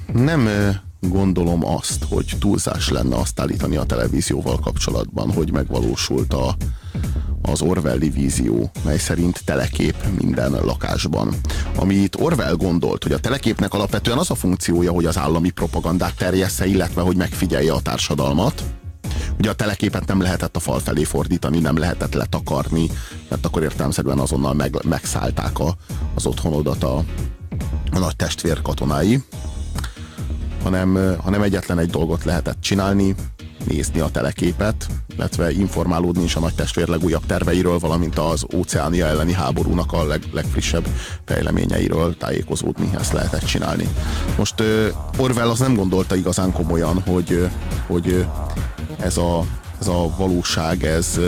Nem gondolom azt, hogy túlzás lenne azt állítani a televízióval kapcsolatban, hogy megvalósult az Orwelli vízió, mely szerint telekép minden lakásban. Amit Orwell gondolt, hogy a teleképnek alapvetően az a funkciója, hogy az állami propagandát terjessze, illetve hogy megfigyelje a társadalmat. Ugye a teleképet nem lehetett a fal felé fordítani, nem lehetett letakarni, mert akkor értelemszerűen azonnal megszállták az otthonodat a nagy testvér katonái, hanem egyetlen egy dolgot lehetett csinálni, nézni a teleképet, illetve informálódni is a nagy testvér legújabb terveiről, valamint az óceánia elleni háborúnak a legfrissebb fejleményeiről tájékozódni, ezt lehetett csinálni. Most Orwell az nem gondolta igazán komolyan, hogy ez a valóság, ez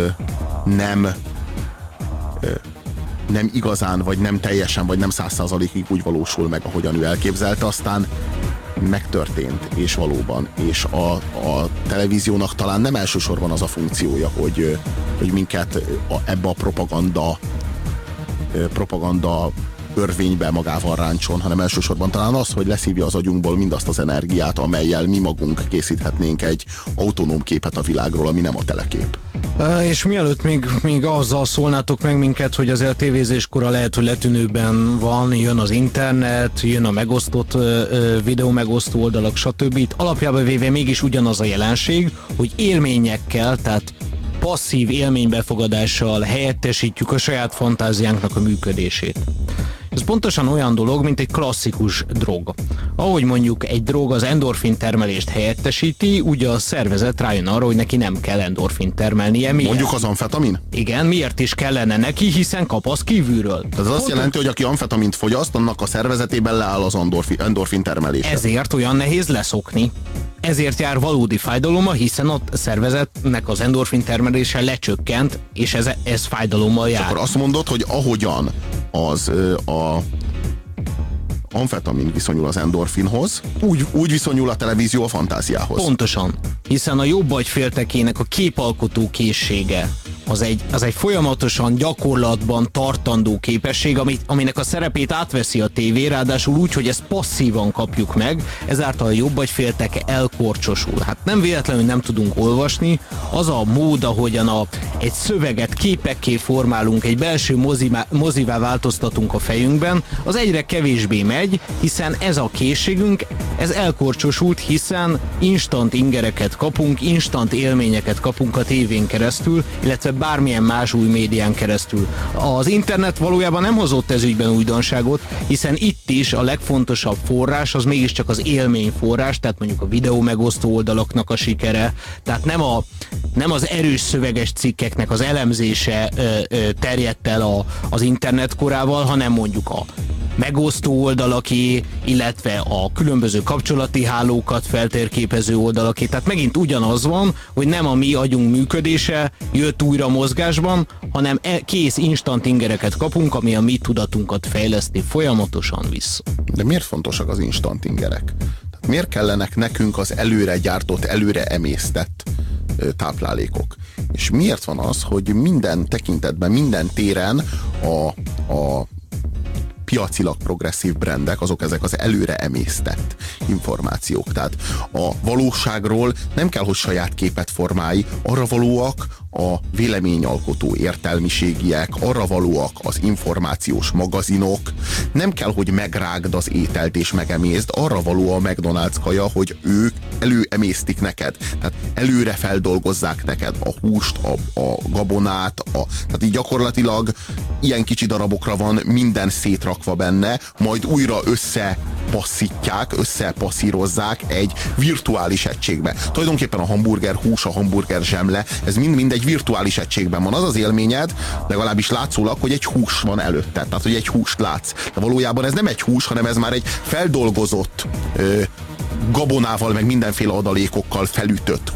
nem igazán, vagy nem teljesen, vagy nem 100%-ig úgy valósul meg, ahogyan ő elképzelte, aztán megtörtént, és valóban. És a televíziónak talán nem elsősorban az a funkciója, hogy minket ebbe a propaganda örvénybe magával ráncson, hanem elsősorban talán az, hogy leszívja az agyunkból mindazt az energiát, amellyel mi magunk készíthetnénk egy autonóm képet a világról, ami nem a telekép. És mielőtt még azzal szólnátok meg minket, hogy azért a tévézéskor a lehető letűnőben van, jön az internet, jön a megosztott videó megosztó oldalak, stb. Itt alapjában véve mégis ugyanaz a jelenség, hogy élményekkel, tehát passzív élménybefogadással helyettesítjük a saját fantáziánknak a működését. Ez pontosan olyan dolog, mint egy klasszikus drog. Ahogy mondjuk egy drog az endorfin termelést helyettesíti, ugye a szervezet rájön arra, hogy neki nem kell endorfin termelnie. Miért? Mondjuk az amfetamin? Igen, miért is kellene neki, hiszen kap az kívülről. Tehát ez azt jelenti, hogy aki amfetamint fogyaszt, annak a szervezetében leáll az endorfin termelése. Ezért olyan nehéz leszokni. Ezért jár valódi fájdalommal, hiszen a szervezetnek az endorfin termelése lecsökkent, és ez fájdalommal jár. És akkor azt mondod, hogy ahogyan a amfetamin viszonyul az endorfinhoz, úgy viszonyul a televízió a fantáziához. Pontosan. Hiszen a jobb agyféltekének a képalkotó készsége az egy folyamatosan gyakorlatban tartandó képesség, aminek a szerepét átveszi a tévé, ráadásul úgy, hogy ezt passzívan kapjuk meg, ezáltal a jobb agyfélteke elkorcsosul. Hát nem véletlenül nem tudunk olvasni, az a mód, ahogyan egy szöveget képekké formálunk, egy belső mozivá változtatunk a fejünkben, az egyre kevésbé megy, hiszen ez a készségünk, ez elkorcsosult, hiszen instant ingereket kapunk, instant élményeket kapunk a tévén keresztül, illetve bármilyen más új médián keresztül. Az internet valójában nem hozott ez ügyben újdonságot, hiszen itt is a legfontosabb forrás az mégiscsak az élmény forrás, tehát mondjuk a videó megosztó oldalaknak a sikere, tehát nem az erős szöveges cikkeknek az elemzése terjedt el az internet korával, hanem mondjuk a megosztó oldalaké, illetve a különböző kapcsolati hálókat feltérképező oldalaké. Tehát megint ugyanaz van, hogy nem a mi agyunk működése jött újra mozgásban, hanem kész instant ingereket kapunk, ami a mi tudatunkat fejleszti folyamatosan vissza. De miért fontosak az instant ingerek? Tehát miért kellenek nekünk az előre gyártott, előre emésztett táplálékok? És miért van az, hogy minden tekintetben, minden téren a piacilag progresszív brandek, ezek az előre emésztett információk. Tehát a valóságról nem kell, hogy saját képet formálj, arra valóak a véleményalkotó értelmiségiek, arra valóak az információs magazinok, nem kell, hogy megrágd az ételt és megemészd, arra való a McDonald's kaja, hogy ők előemésztik neked. Tehát előre feldolgozzák neked a húst, a gabonát, tehát így gyakorlatilag ilyen kicsi darabokra van minden szétrakva benne, majd újra összepasszírozzák egy virtuális egységbe. Tulajdonképpen a hamburger hús, a hamburger zsemle, ez mind egy virtuális egységben van. Az az élményed, legalábbis látszólag, hogy egy hús van előtted, tehát hogy egy húst látsz. De valójában ez nem egy hús, hanem ez már egy feldolgozott gabonával, meg mindenféle adalékokkal felütött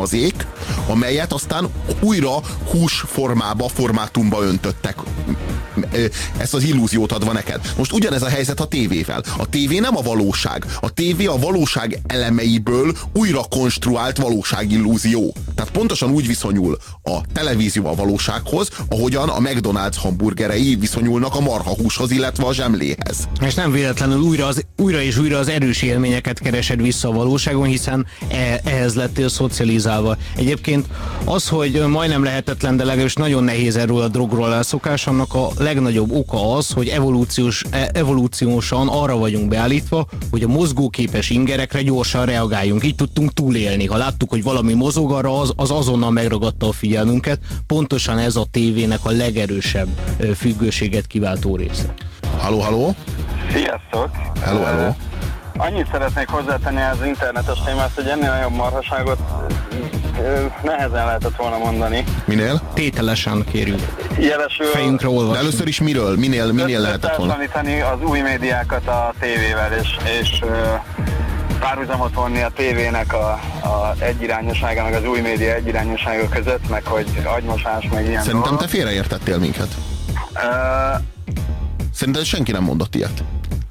hússzármazék, amelyet aztán újra hús formátumba öntöttek ezt az illúziót adva neked. Most ugyanez a helyzet a tévével. A tévé nem a valóság. A tévé a valóság elemeiből újra konstruált valóságillúzió. Tehát pontosan úgy viszonyul a televízió a valósághoz, ahogyan a McDonald's hamburgerei viszonyulnak a marhahúshoz, illetve a zsemléhez. És nem véletlenül újra és újra az erős élményeket keresed vissza a valóságon, hiszen ehhez lettél szocializálva. Egyébként az, hogy majdnem lehetetlen, de legalábbis nagyon nehéz erről a drogról elszokás, annak a legnagyobb oka az, hogy evolúciósan arra vagyunk beállítva, hogy a mozgóképes ingerekre gyorsan reagáljunk. Így tudtunk túlélni. Ha láttuk, hogy valami mozog, arra az azonnal megragadta a figyelmünket. Pontosan ez a tévének a legerősebb függőséget kiváltó része. Halló, halló? Sziasztok! Hello, hello! Annyit szeretnék hozzátenni az internetes témát, hogy ennél nagyobb marhaságot nehezen lehetett volna mondani. Minél? Tételesen kérjük. Jelesül Fejünkre olvasni. De először is miről? Minél lehetett volna? Összehasonlítani az új médiákat a tévével, és párhuzamot vonni a tévének a egyirányossága, meg az új média egyirányossága között, meg hogy agymosás, meg ilyen Szerintem dolgok. te félreértettél minket. Szerintem senki nem mondott ilyet.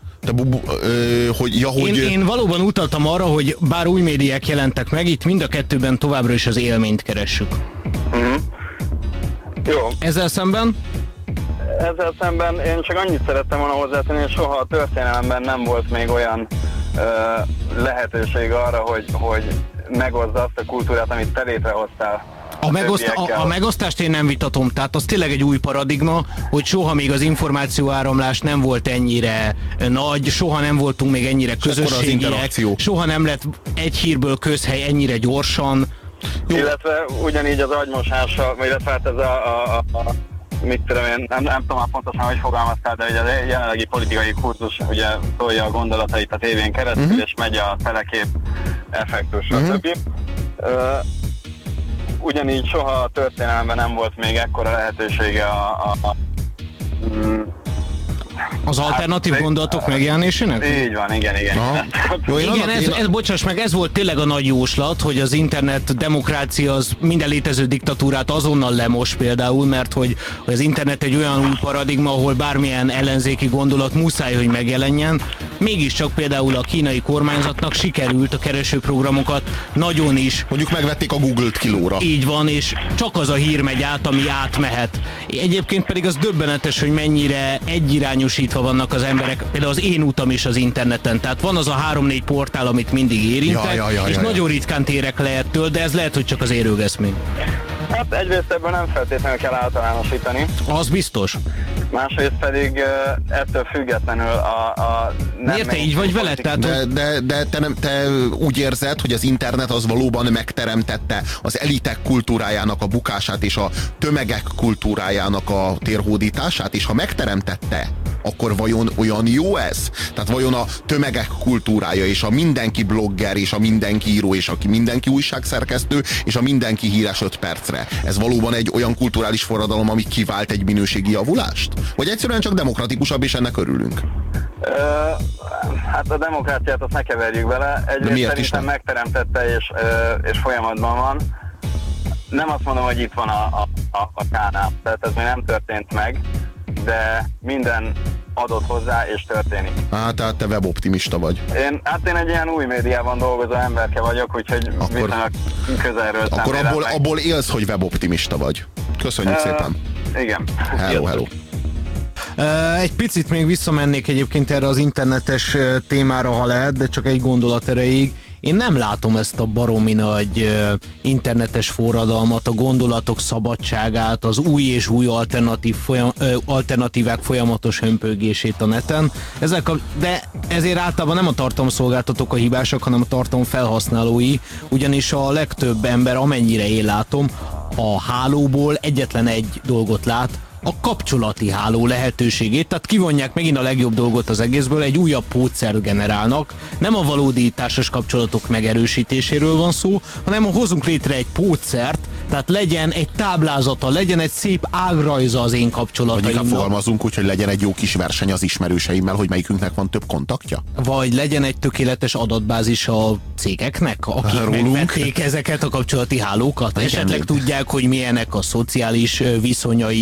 Én valóban utaltam arra, hogy bár új médiák jelentek meg, itt mind a kettőben továbbra is az élményt keressük. Jó. Ezzel szemben Én csak annyit szerettem volna hozzátenni, hogy soha a történelemben nem volt még olyan lehetőség arra, hogy megoszd azt a kultúrát, amit te létrehoztál. A megosztást én nem vitatom, tehát az tényleg egy új paradigma, hogy soha még az információáramlás nem volt ennyire nagy, soha nem voltunk még ennyire közösségiek, soha nem lett egy hírből közhely ennyire gyorsan. Jó. Illetve ugyanígy az agymosással, illetve hát ez mit tudom én, nem tudom már pontosan, hogy fogalmaztál, de ugye a jelenlegi politikai kurzus ugye tolja a gondolatait a tévén keresztül, és megy a telekép effektus, stb. Ugyanígy soha a történelemben nem volt még ekkora lehetősége az alternatív gondolatok megjelenésének? Így van, igen. Bocsáss meg, ez volt tényleg a nagy jóslat, hogy az internet demokrácia az minden létező diktatúrát azonnal lemos például, mert hogy az internet egy olyan új paradigma, ahol bármilyen ellenzéki gondolat muszáj, hogy megjelenjen. Mégiscsak például a kínai kormányzatnak sikerült a keresőprogramokat nagyon is. Mondjuk megvették a Google-t kilóra. Így van, és csak az a hír megy át, ami átmehet. Egyébként pedig az döbbenetes, hogy mennyire egyirányosítva vannak az emberek, például az én utam is az interneten. Tehát van az a 3-4 portál, amit mindig érintek, és nagyon ritkán térek le ettől, de ez lehet, hogy csak az érőgeszmény. Hát egyrészt ebből nem feltétlenül kell általánosítani. Az biztos. Másrészt pedig ettől függetlenül Miért te így vagy vele? De te úgy érzed, hogy az internet az valóban megteremtette az elitek kultúrájának a bukását és a tömegek kultúrájának a térhódítását, és ha megteremtette, akkor vajon olyan jó ez? Tehát vajon a tömegek kultúrája, és a mindenki blogger, és a mindenki író, és a mindenki újságszerkesztő, és a mindenki híres 5 percre. Ez valóban egy olyan kulturális forradalom, ami kivált egy minőségi javulást? Vagy egyszerűen csak demokratikusabb, és ennek örülünk? Hát a demokráciát azt ne keverjük bele. Egyrészt szerintem megteremtette, és folyamatban van. Nem azt mondom, hogy itt van a kánál, tehát ez még nem történt meg, de minden adott hozzá, és történik. Tehát te weboptimista vagy. Én egy ilyen új médiában dolgozó emberke vagyok, úgyhogy viszonylag közelről akkor abból élsz, hogy weboptimista vagy. Köszönjük szépen. Igen. Hello. Egy picit még visszamennék egyébként erre az internetes témára, ha lehet, de csak egy gondolat erejéig. Én nem látom ezt a baromi nagy internetes forradalmat, a gondolatok szabadságát, az új és új alternatívák folyamatos hömpögését a neten. De ezért általában nem a tartalomszolgáltatók a hibásak, hanem a tartalomfelhasználói, ugyanis a legtöbb ember, amennyire én látom, a hálóból egyetlen egy dolgot lát, a kapcsolati háló lehetőségét, tehát kivonják megint a legjobb dolgot az egészből, egy újabb pótszert generálnak, nem a valódi társas kapcsolatok megerősítéséről van szó, hanem hozunk létre egy pótszert, tehát legyen egy táblázata, legyen egy szép ágrajza az én kapcsolataimnak. Vagy fogalmazunk úgy, hogy legyen egy jó kis verseny az ismerőseimmel, hogy melyikünknek van több kontaktja? Vagy legyen egy tökéletes adatbázis a cégeknek, akik megvették ezeket a kapcsolati hálókat. Esetleg tudják, hogy milyenek a szociális viszonyaink,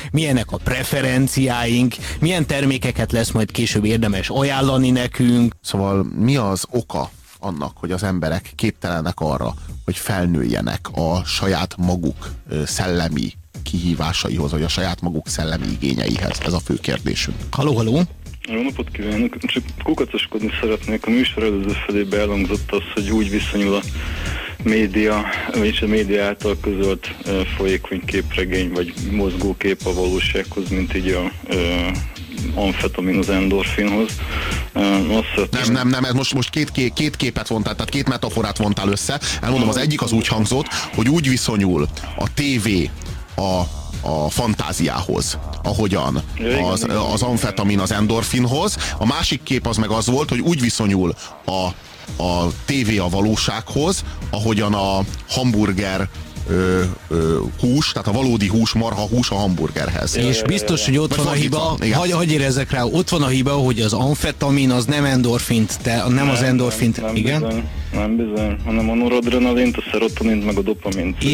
milyenek a preferenciáink, milyen termékeket lesz majd később érdemes ajánlani nekünk. Szóval mi az oka annak, hogy az emberek képtelenek arra, hogy felnőjenek a saját maguk szellemi kihívásaihoz, vagy a saját maguk szellemi igényeihez? Ez a fő kérdésünk. Halló? Jó napot kívánok! Csak kukacoskodni szeretnék. A műsor előző felébe elhangzott az, hogy úgy viszonyul a média, vagyis a média által közölt folyékony képregény, vagy mozgókép a valósághoz, mint így a amfetamin az endorfinhoz. Nem, ez most két képet vontál, tehát két metaforát vontál össze. Elmondom, az egyik az úgy hangzott, hogy úgy viszonyul a tévé a fantáziához, ahogyan az amfetamin az endorfinhoz. A másik kép az meg az volt, hogy úgy viszonyul a tévé a valósághoz, ahogyan a hamburger hús, tehát a valódi hús, marha hús a hamburgerhez. És biztos, hogy ott van a hiba, hagyj érezzek rá, ott van a hiba, hogy az amfetamin az nem endorfint, nem az endorfint, nem igen? Nem bizony, hanem a noradrenalint, a szerotonint, meg a dopamint.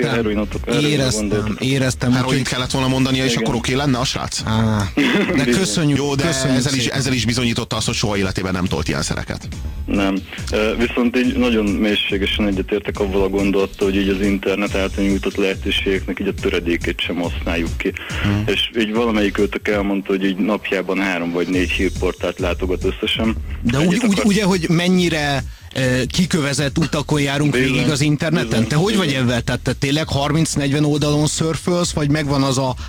Éreztem. Heroint kellett volna mondania, és akkor oké lenne a srác? De köszönjük. Jó, de köszönjük ezzel is bizonyította azt, hogy soha életében nem tolt ilyen szereket. Nem. Viszont így nagyon mélységesen egyetértek avval a gondolattal, hogy így az internet által nyújtott lehetőségeknek így a töredékét sem használjuk ki. És így valamelyik őtök elmondta, hogy így napjában 3 vagy 4 hírportált látogat összesen. De ugye, hogy mennyire kikövezett utakon járunk végig az interneten? Te hogy vagy ebben? Tehát te tényleg 30-40 oldalon szörfölsz, vagy megvan az a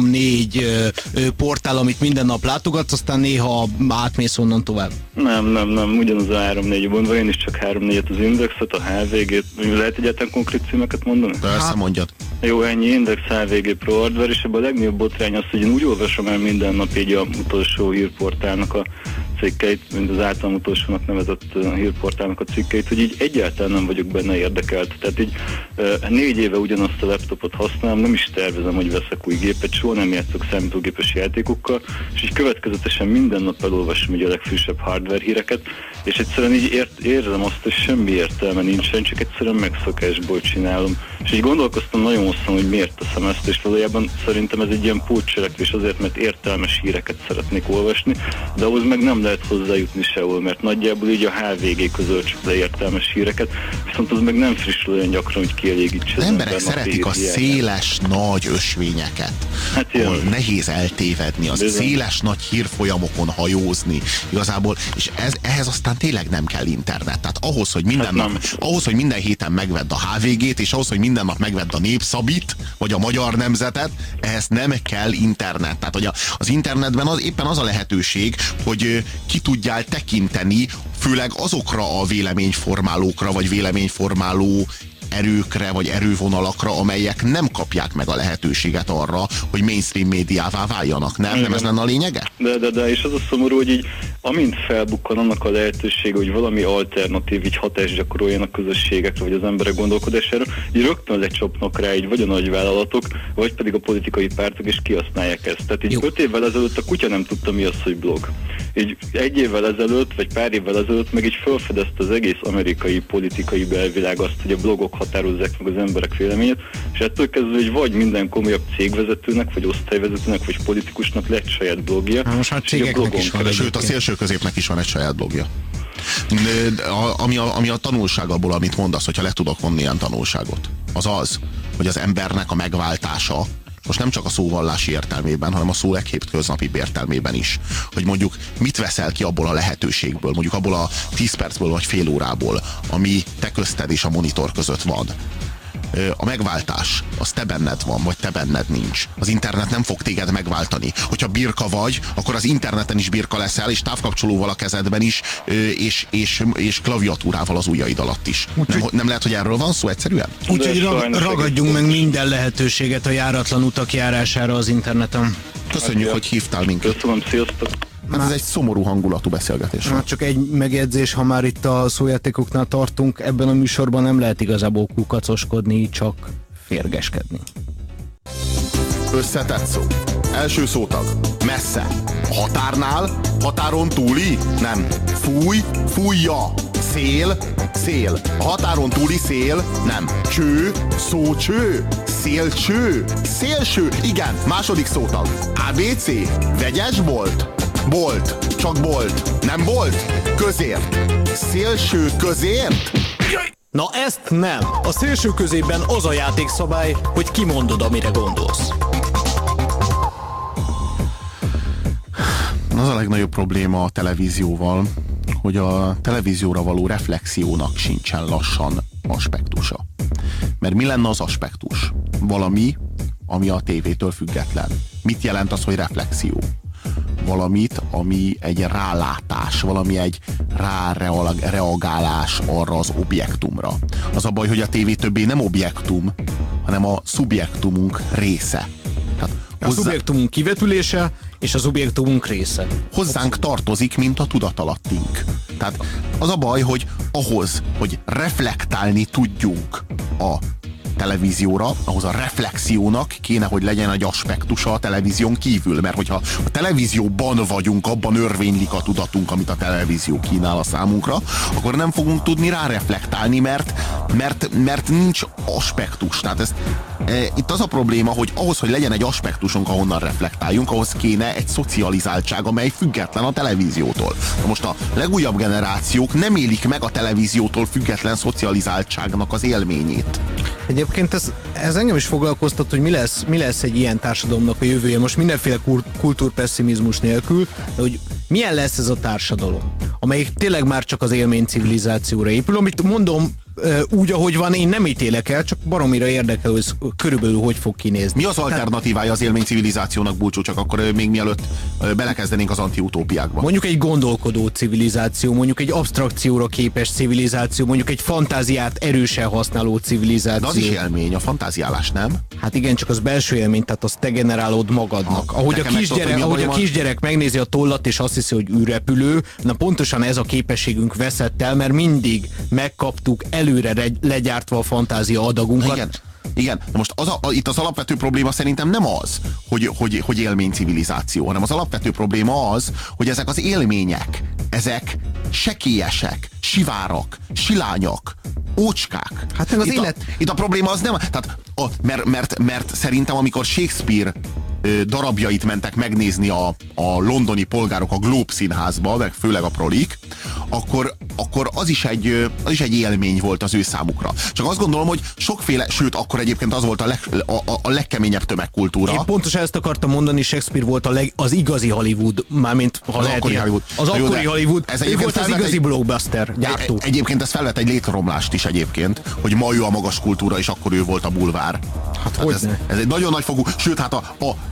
3-4 portál, amit minden nap látogatsz, aztán néha átmész onnan tovább? Nem, ugyanaz a 3-4 mondva, én is csak 3-4-et az Indexet, a HVG-t, lehet egyáltalán konkrét címeket mondani? Persze, mondjad. Jó, ennyi, Index, HVG, Pro Hardware, és ebben a legnagyobb botrány az, hogy én úgy olvasom el minden nap így a utolsó hírportálnak a cikkeit, mint az általam utolsónak nevezett hírportálnak a cikkeit, hogy így egyáltalán nem vagyok benne érdekelt. Tehát így 4 éve ugyanazt a laptopot használom, nem is tervezem, hogy veszek új gépet, soha nem játszok számítógépes játékokkal, és így következetesen minden nap elolvasom így a legfrissebb hardware híreket, és egyszerűen így érzem azt, hogy semmi értelme nincsen, csak egyszerűen megszokásból csinálom. És így gondolkoztam nagyon hosszan, hogy miért teszem ezt, és valójában szerintem ez egy ilyen pótcselekvés azért, mert értelmes híreket szeretnék olvasni, de ahhoz meg nem lehet hozzájutni sehol, mert nagyjából így a HVG közöl csak le értelmes híreket, viszont az meg nem frissül olyan gyakran, hogy kielégítse az emberek szeretik a széles, nagy ösvényeket, ahol nehéz eltévedni, az széles, nagy hírfolyamokon hajózni igazából, és ehhez aztán tényleg nem kell internet. Tehát ahhoz, hogy minden héten megvedd a HVG-t, és ahhoz, hogy minden nap megvedd a Népszabit, vagy a Magyar Nemzetet, ehhez nem kell internet. Tehát hogy az internetben éppen az a lehetőség, hogy ki tudjál tekinteni, főleg azokra a véleményformálókra, vagy véleményformáló erőkre, vagy erővonalakra, amelyek nem kapják meg a lehetőséget arra, hogy mainstream médiává váljanak. Nem ez lenne a lényege? De, és az a szomorú, hogy így amint felbukkan annak a lehetőség, hogy valami alternatív így hatást gyakoroljon a közösségekre, vagy az emberek gondolkodására, így rögtön lecsapnak rá így vagy a nagyvállalatok, vagy pedig a politikai pártok, és kihasználják ezt. Tehát így 5 évvel ezelőtt a kutya nem tudta, mi az, hogy blog. Így 1 évvel ezelőtt, vagy pár évvel ezelőtt meg így felfedezte az egész amerikai politikai belvilág azt, hogy a blogok határozzák meg az emberek véleményét, és ettől kezdve, hogy vagy minden komolyabb cégvezetőnek, vagy osztályvezetőnek, vagy politikusnak lett saját blogja. Most hát cégeknek is van. Sőt, a szélső középnek is van egy saját blogja. Ami a tanulság abból, amit mondasz, hogyha le tudok vonni ilyen tanulságot, az az, hogy az embernek a megváltása most nem csak a szóvallási értelmében, hanem a szó leghétköznapibb értelmében is. Hogy mondjuk mit veszel ki abból a lehetőségből, mondjuk abból a 10 percből vagy fél órából, ami te közted és a monitor között van. A megváltás, az te benned van, vagy te benned nincs. Az internet nem fog téged megváltani. Hogyha birka vagy, akkor az interneten is birka leszel, és távkapcsolóval a kezedben is, és klaviatúrával az ujjaid alatt is. Nem lehet, hogy erről van szó egyszerűen? Úgyhogy ragadjunk meg minden lehetőséget a járatlan utak járására az interneten. Köszönjük, hogy hívtál minket. Köszönöm, sziasztok! Hát ez egy szomorú hangulatú beszélgetés. Hát csak egy megjegyzés, ha már itt a szójátékoknál tartunk, ebben a műsorban nem lehet igazából kukacoskodni, csak férgeskedni. Összetett szó. Első szótag. Messze. Határnál? Határon túli? Nem. Fúj? Fújja. Szél? Szél. A határon túli szél? Nem. Cső? Szócső? Szélső. Szélső. Igen, második szótag. ABC. Vegyes bolt. Bolt. Csak bolt. Nem bolt. Közért. Szélső közért. Na ezt nem. A szélső közében az a játékszabály, hogy kimondod, amire gondolsz. Az a legnagyobb probléma a televízióval, hogy a televízióra való reflexiónak sincsen lassan aspektusa. Mert mi lenne az aspektus? Valami, ami a tévétől független. Mit jelent az, hogy reflexió? Valamit, ami egy rálátás, valami egy ráreagálás arra az objektumra. Az a baj, hogy a tévé többé nem objektum, hanem a szubjektumunk része. Tehát a szubjektumunk kivetülése és az objektumunk része. Hozzánk tartozik, mint a tudatalattunk. Tehát az a baj, hogy ahhoz, hogy reflektálni tudjunk a televízióra, ahhoz a reflexiónak kéne, hogy legyen egy aspektusa a televízión kívül, mert hogyha a televízióban vagyunk, abban örvénylik a tudatunk, amit a televízió kínál a számunkra, akkor nem fogunk tudni ráreflektálni, mert nincs aspektus. Tehát itt az a probléma, hogy ahhoz, hogy legyen egy aspektusunk, ahonnan reflektáljunk, ahhoz kéne egy szocializáltság, amely független a televíziótól. Na most a legújabb generációk nem élik meg a televíziótól független szocializáltságnak az élményét. Egyébként ez engem is foglalkoztat, hogy mi lesz egy ilyen társadalomnak a jövője, most mindenféle kultúrpesszimizmus nélkül, de hogy milyen lesz ez a társadalom, amelyik tényleg már csak az élmény civilizációra épül, amit mondom úgy, ahogy van, én nem ítélek el, csak baromira érdekel, hogy körülbelül hogy fog kinézni. Mi az alternatívája az élmény civilizációnak, Bulcsú, csak akkor még mielőtt belekezdenénk az antiutópiákba? Mondjuk egy gondolkodó civilizáció, mondjuk egy abstrakcióra képes civilizáció, mondjuk egy fantáziát erősen használó civilizáció. De az is élmény, a fantáziálás, nem? Hát igen, csak az belső élmény, tehát azt te generálod magadnak. Ahogy a kisgyerek megnézi a tollat, és azt hiszi, hogy űrrepülő, na pontosan ez a képességünk veszett el, mert mindig megkaptuk előre legyártva a fantázia adagunkat. Igen, na most itt az alapvető probléma szerintem nem az, hogy élmény civilizáció, hanem az alapvető probléma az, hogy ezek az élmények, ezek sekélyesek, sivárak, silányak, ócskák. Hát meg az itt a probléma az nem, tehát mert szerintem amikor Shakespeare darabjait mentek megnézni a londoni polgárok a Globe színházba, meg főleg a prolik, akkor az is egy élmény volt az ő számukra. Csak azt gondolom, hogy sokféle, sőt, akkor egyébként az volt a legkeményebb tömegkultúra. Én pontosan ezt akartam mondani, Shakespeare volt az igazi Hollywood, mármint ha lehet akkori Hollywood. Az akkori Hollywood, ő volt az igazi blockbuster gyártó. Egyébként ez felvet egy létromlást is egyébként, hogy ma ő a magas kultúra, és akkor ő volt a bulvár. Hát ez egy nagyon nagy fogú, sőt, hát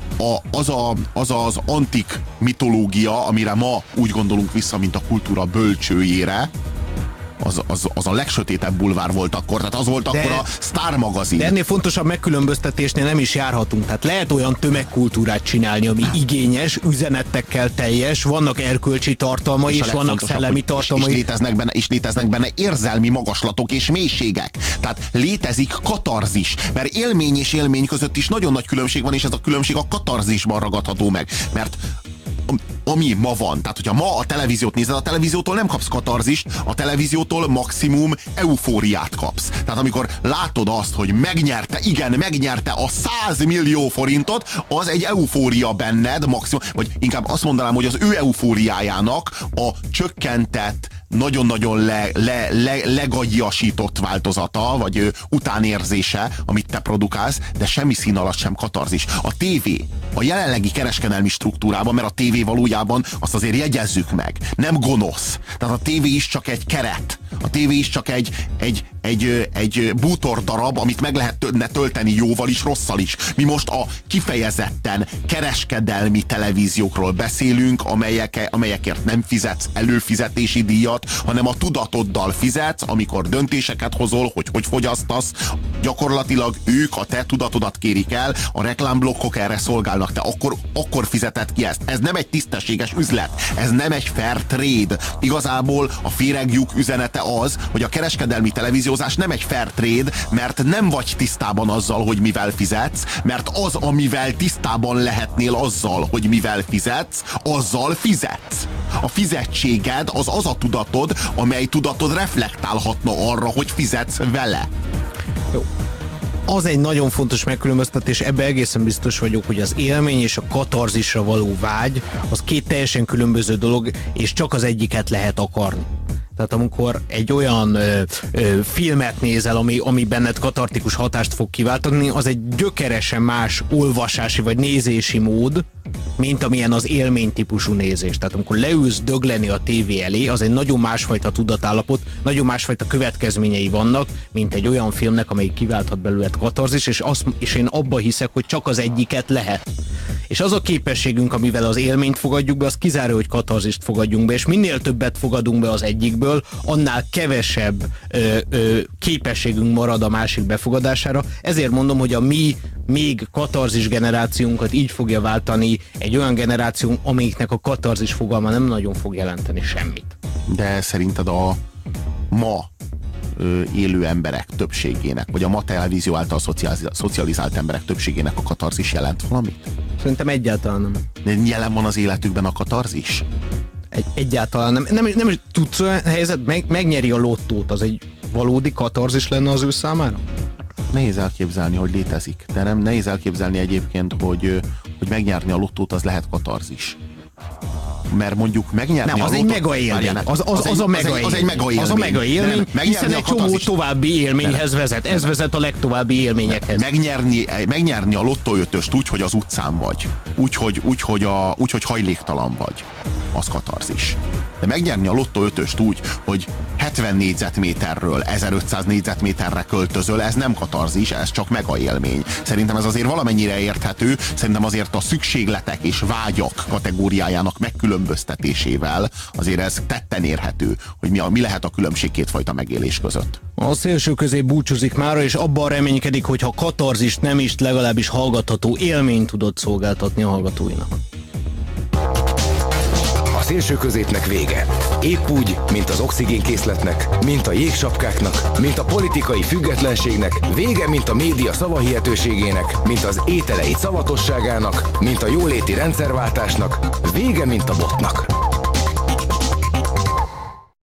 az antik mitológia, amire ma úgy gondolunk vissza, mint a kultúra bölcsőjére, az a legsötétebb bulvár volt akkor, tehát az volt akkor a Star magazin. De ennél fontosabb megkülönböztetésnél nem is járhatunk, tehát lehet olyan tömegkultúrát csinálni, ami igényes, üzenetekkel teljes, vannak erkölcsi tartalmai, és vannak szellemi tartalmai. És léteznek benne érzelmi magaslatok és mélységek. Tehát létezik katarzis, mert élmény és élmény között is nagyon nagy különbség van, és ez a különbség a katarzisban ragadható meg. Mert ami ma van. Tehát, hogyha ma a televíziót nézed, a televíziótól nem kapsz katarzist, a televíziótól maximum eufóriát kapsz. Tehát amikor látod azt, hogy megnyerte a 100 millió forintot, az egy eufória benned maximum, vagy inkább azt mondanám, hogy az ő eufóriájának a csökkentett, nagyon-nagyon legagyiasított változata, vagy utánérzése, amit te produkálsz, de semmi szín alatt sem katarzis. A tévé a jelenlegi kereskedelmi struktúrában, mert a tévé valójában, azt azért jegyezzük meg, nem gonosz. Tehát a tévé is csak egy keret. A tévé is csak egy bútordarab, amit meg lehet tölteni jóval is, rosszal is. Mi most a kifejezetten kereskedelmi televíziókról beszélünk, amelyekért nem fizetsz előfizetési díjat, hanem a tudatoddal fizetsz, amikor döntéseket hozol, hogy fogyasztasz. Gyakorlatilag ők a te tudatodat kérik el, a reklámblokkok erre szolgálnak. Te akkor fizeted ki ezt. Ez nem egy tisztességes üzlet. Ez nem egy fair trade. Igazából a féreglyuk üzenete az, hogy a kereskedelmi televíziózás nem egy fair trade, mert nem vagy tisztában azzal, hogy mivel fizetsz, mert az, amivel tisztában lehetnél azzal, hogy mivel fizetsz, azzal fizetsz. A fizetséged az a tudatod, amely tudatod reflektálhatna arra, hogy fizetsz vele. Jó. az egy nagyon fontos megkülönböztetés, ebben egészen biztos vagyok, hogy az élmény és a katarzisra való vágy az két teljesen különböző dolog, és csak az egyiket lehet akarni. Tehát amikor egy olyan filmet nézel, ami benned katartikus hatást fog kiváltani, az egy gyökeresen más olvasási vagy nézési mód, mint amilyen az élménytípusú nézés. Tehát amikor leülsz dögleni a tévé elé, az egy nagyon másfajta tudatállapot, nagyon másfajta következményei vannak, mint egy olyan filmnek, amelyik kiválthat belőled katarzis, és én abba hiszek, hogy csak az egyiket lehet. És az a képességünk, amivel az élményt fogadjuk be, az kizáró, hogy katarzist fogadjunk be, és minél többet fogadunk be az egyikből, annál kevesebb képességünk marad a másik befogadására. Ezért mondom, hogy a mi még katarzis generációnkat így fogja váltani egy olyan generáció, amelyiknek a katarzis fogalma nem nagyon fog jelenteni semmit. De szerinted a ma élő emberek többségének, vagy a ma televízió által szocializált emberek többségének a katarzis jelent valamit? Szerintem egyáltalán nem. De jelen van az életükben a katarzis? Egyáltalán nem. Nem tudsz olyan helyzet, megnyeri a lottót, az egy valódi katarzis lenne az ő számára? Nehéz elképzelni, hogy létezik. De nem nehéz elképzelni egyébként, hogy megnyerni a lottót az lehet katarzis. Mert mondjuk megnyerni nem, az egy mega élmény. Az a mega élmény, hiszen egy csomó további élményhez vezet. Ez vezet a legtovábbi élményekhez. Megnyerni a lottóötöst úgy, hogy az utcán vagy. Úgy, hogy hajléktalan vagy. Az katarzis. De megnyerni a lottóötöst úgy, hogy 70 négyzetméterről 1500 négyzetméterre költözöl, ez nem katarzis, ez csak mega élmény. Szerintem ez azért valamennyire érthető, szerintem azért a szükségletek és vágyak kategóriájának megkülönböztetésével azért ez tetten érhető, hogy mi lehet a különbség kétfajta megélés között. A szélső közé búcsúzik mára, és abban reménykedik, hogy ha katarzist nem is, legalábbis hallgatható élményt tudod szolgáltatni a hallgatóinak. A szélső középnek vége. Épp úgy, mint az oxigénkészletnek, mint a jégsapkáknak, mint a politikai függetlenségnek, vége, mint a média szavahihetőségének, mint az ételei szavatosságának, mint a jóléti rendszerváltásnak, vége, mint a botnak.